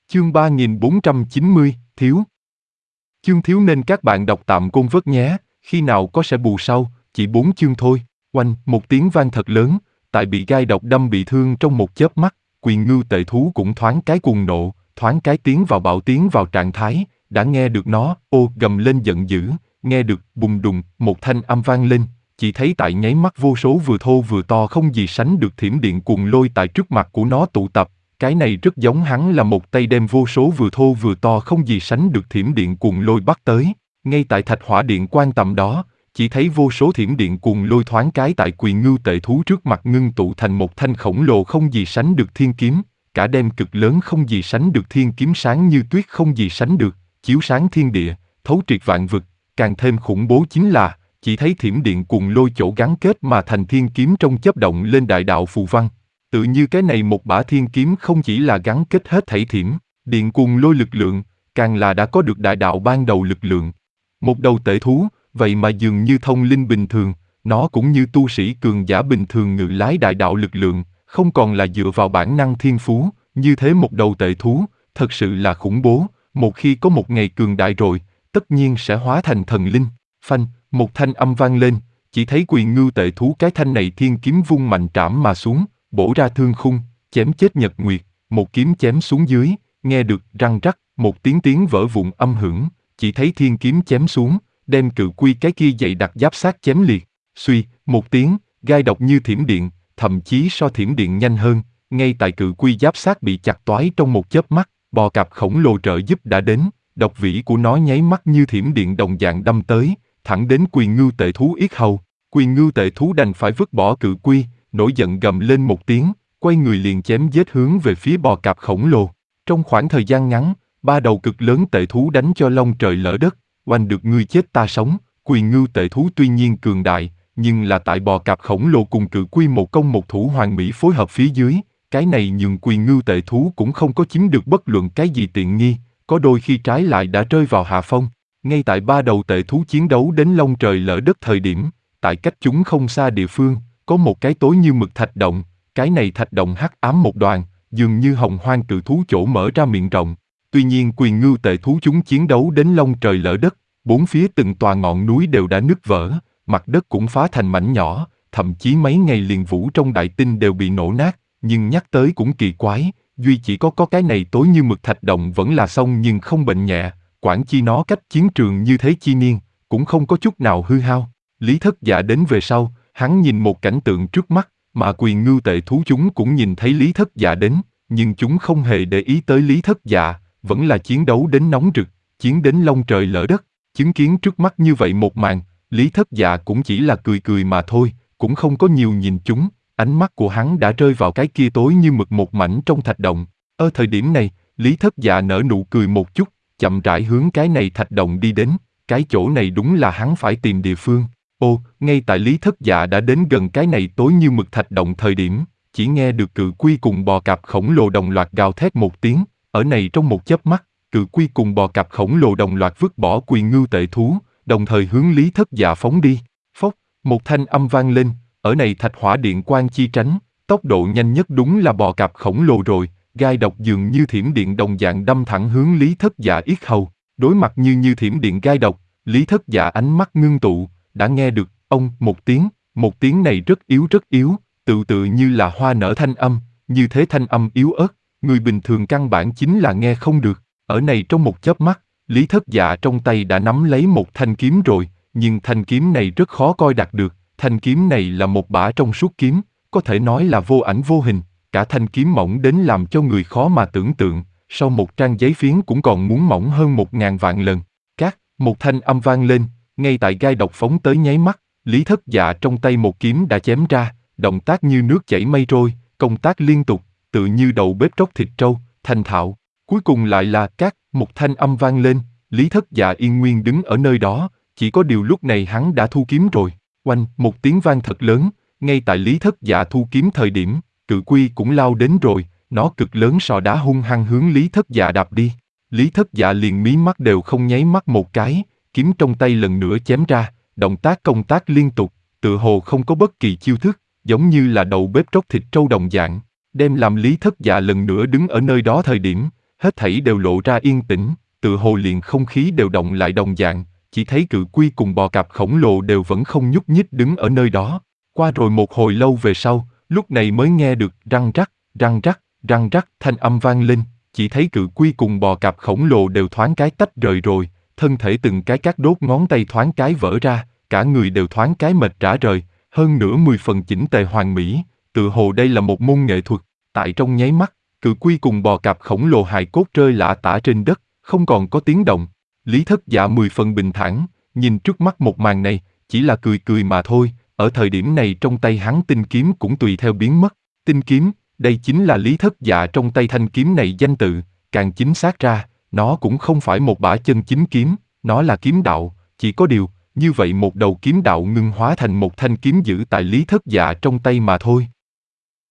Chương 3490, Thiếu. Chương thiếu nên các bạn đọc tạm Côn Vớt nhé, khi nào có sẽ bù sau, chỉ 4 chương thôi. Oanh, một tiếng vang thật lớn, tại bị gai độc đâm bị thương trong một chớp mắt, Quyền Ngưu Tệ Thú cũng thoáng cái cuồng nộ, thoáng cái tiến vào trạng thái, đã nghe được nó, gầm lên giận dữ, nghe được, bùng đùng, một thanh âm vang lên, chỉ thấy tại nháy mắt vô số vừa thô vừa to không gì sánh được thiểm điện cuồng lôi tại trước mặt của nó tụ tập. Cái này rất giống hắn là một tay đem vô số vừa thô vừa to không gì sánh được thiểm điện cuồng lôi bắt tới. Ngay tại thạch hỏa điện quan tầm đó, chỉ thấy vô số thiểm điện cuồng lôi thoáng cái tại Quyền Ngưu Tệ Thú trước mặt ngưng tụ thành một thanh khổng lồ không gì sánh được thiên kiếm, cả đem cực lớn không gì sánh được thiên kiếm sáng như tuyết không gì sánh được, chiếu sáng thiên địa, thấu triệt vạn vực. Càng thêm khủng bố chính là, chỉ thấy thiểm điện cuồng lôi chỗ gắn kết mà thành thiên kiếm trong chớp động lên đại đạo phù văn. Tự như cái này một bả thiên kiếm không chỉ là gắn kết hết thảy thiểm điện cuồng lôi lực lượng, càng là đã có được đại đạo ban đầu lực lượng. Một đầu tệ thú, vậy mà dường như thông linh bình thường, nó cũng như tu sĩ cường giả bình thường ngự lái đại đạo lực lượng, không còn là dựa vào bản năng thiên phú, như thế một đầu tệ thú, thật sự là khủng bố, một khi có một ngày cường đại rồi, tất nhiên sẽ hóa thành thần linh. Phanh, một thanh âm vang lên, chỉ thấy Quyền Ngưu Tệ Thú cái thanh này thiên kiếm vung mạnh trảm mà xuống, bổ ra thương khung, chém chết Nhật Nguyệt, một kiếm chém xuống dưới, nghe được răng rắc, một tiếng vỡ vụn âm hưởng, chỉ thấy thiên kiếm chém xuống, đem cự quy cái kia dày đặc giáp xác chém liệt, suy, một tiếng, gai độc như thiểm điện, thậm chí so thiểm điện nhanh hơn, ngay tại cự quy giáp xác bị chặt toái trong một chớp mắt, bò cạp khổng lồ trợ giúp đã đến, độc vĩ của nó nháy mắt như thiểm điện đồng dạng đâm tới, thẳng đến Quyền Ngưu Tệ Thú yết hầu. Quyền Ngưu Tệ Thú đành phải vứt bỏ cự quy, nổi giận gầm lên một tiếng, quay người liền chém giết hướng về phía bò cạp khổng lồ. Trong khoảng thời gian ngắn, ba đầu cực lớn tệ thú đánh cho long trời lở đất, oanh được ngươi chết ta sống. Quyền Ngưu Tệ Thú tuy nhiên cường đại, nhưng là tại bò cạp khổng lồ cùng cự quy một công một thủ hoàn mỹ phối hợp phía dưới, cái này nhường Quyền Ngưu Tệ Thú cũng không có chiếm được bất luận cái gì tiện nghi, có đôi khi trái lại đã rơi vào hạ phong. Ngay tại ba đầu tệ thú chiến đấu đến long trời lở đất thời điểm, tại cách chúng không xa địa phương, có một cái tối như mực thạch động, cái này thạch động hắc ám một đoàn, dường như hồng hoang cự thú chỗ mở ra miệng rộng. Tuy nhiên Quyền Ngưu Tệ Thú chúng chiến đấu đến long trời lở đất, bốn phía từng tòa ngọn núi đều đã nứt vỡ, mặt đất cũng phá thành mảnh nhỏ, thậm chí mấy ngày liền vũ trong đại tinh đều bị nổ nát, nhưng nhắc tới cũng kỳ quái, duy chỉ có cái này tối như mực thạch động vẫn là xong nhưng không bệnh nhẹ, quản chi nó cách chiến trường như thế chi niên, cũng không có chút nào hư hao. Lý Thất Dạ đến về sau, hắn nhìn một cảnh tượng trước mắt, mà Quyền Ngưu Tệ Thú chúng cũng nhìn thấy Lý Thất Dạ đến, nhưng chúng không hề để ý tới Lý Thất Dạ, vẫn là chiến đấu đến nóng rực, chiến đến long trời lở đất. Chứng kiến trước mắt như vậy một màn, Lý Thất Dạ cũng chỉ là cười cười mà thôi, cũng không có nhiều nhìn chúng, ánh mắt của hắn đã rơi vào cái kia tối như mực một mảnh trong thạch động. Ở thời điểm này, Lý Thất Dạ nở nụ cười một chút, chậm rãi hướng cái này thạch động đi đến, cái chỗ này đúng là hắn phải tìm địa phương. Ngay tại Lý Thất Dạ đã đến gần cái này tối như mực thạch động thời điểm, chỉ nghe được cự quy cùng bò cạp khổng lồ đồng loạt gào thét một tiếng, ở này trong một chớp mắt, cự quy cùng bò cạp khổng lồ đồng loạt vứt bỏ Quyền Ngưu Tệ Thú, đồng thời hướng Lý Thất Dạ phóng đi. Phốc, một thanh âm vang lên, ở này thạch hỏa điện quan chi tránh, tốc độ nhanh nhất đúng là bò cạp khổng lồ rồi, gai độc dường như thiểm điện đồng dạng đâm thẳng hướng Lý Thất Dạ yết hầu. Đối mặt như thiểm điện gai độc, Lý Thất Dạ ánh mắt ngưng tụ, đã nghe được một tiếng này rất yếu, tự như là hoa nở thanh âm, như thế thanh âm yếu ớt, người bình thường căn bản chính là nghe không được. Ở này trong một chớp mắt, Lý Thất Dạ trong tay đã nắm lấy một thanh kiếm rồi, nhưng thanh kiếm này rất khó coi đạt được, thanh kiếm này là một bả trong suốt kiếm, có thể nói là vô ảnh vô hình, cả thanh kiếm mỏng đến làm cho người khó mà tưởng tượng, sau một trang giấy phiến cũng còn muốn mỏng hơn 1000 vạn lần. Một thanh âm vang lên, ngay tại gai độc phóng tới nháy mắt, Lý Thất Dạ trong tay một kiếm đã chém ra, động tác như nước chảy mây trôi, công tác liên tục, tự như đầu bếp tróc thịt trâu, thành thạo. Cuối cùng lại là một thanh âm vang lên, Lý Thất Dạ yên nguyên đứng ở nơi đó, chỉ có điều lúc này hắn đã thu kiếm rồi. Oanh, một tiếng vang thật lớn, ngay tại Lý Thất Dạ thu kiếm thời điểm, cự quy cũng lao đến rồi, nó cực lớn sọ đá hung hăng hướng Lý Thất Dạ đạp đi. Lý Thất Dạ liền mí mắt đều không nháy mắt một cái, kiếm trong tay lần nữa chém ra, động tác công tác liên tục, tựa hồ không có bất kỳ chiêu thức, giống như là đầu bếp tróc thịt trâu đồng dạng. Đem làm Lý Thất Dạ lần nữa đứng ở nơi đó thời điểm, Hết thảy đều lộ ra yên tĩnh, tựa hồ liền không khí đều động lại đồng dạng, chỉ thấy cự quy cùng bò cạp khổng lồ đều vẫn không nhúc nhích đứng ở nơi đó. Qua rồi một hồi lâu về sau, lúc này mới nghe được răng rắc, răng rắc, răng rắc thanh âm vang lên, chỉ thấy cự quy cùng bò cạp khổng lồ đều thoáng cái tách rời rồi, thân thể từng cái các đốt ngón tay thoáng cái vỡ ra, cả người đều thoáng cái mệt rã rời, hơn nữa 10 phần chỉnh tề hoàn mỹ, tựa hồ đây là một môn nghệ thuật. Tại trong nháy mắt, cự quy cùng bò cạp khổng lồ hài cốt rơi lả tả trên đất, không còn có tiếng động. Lý Thất Dạ 10 phần bình thản, nhìn trước mắt một màn này, chỉ là cười cười mà thôi, ở thời điểm này trong tay hắn tinh kiếm cũng tùy theo biến mất. Tinh kiếm, đây chính là Lý Thất Dạ trong tay thanh kiếm này danh tự, càng chính xác ra, nó cũng không phải một bả chân chính kiếm, nó là kiếm đạo, chỉ có điều, như vậy một đầu kiếm đạo ngưng hóa thành một thanh kiếm giữ tại Lý Thất Dạ trong tay mà thôi.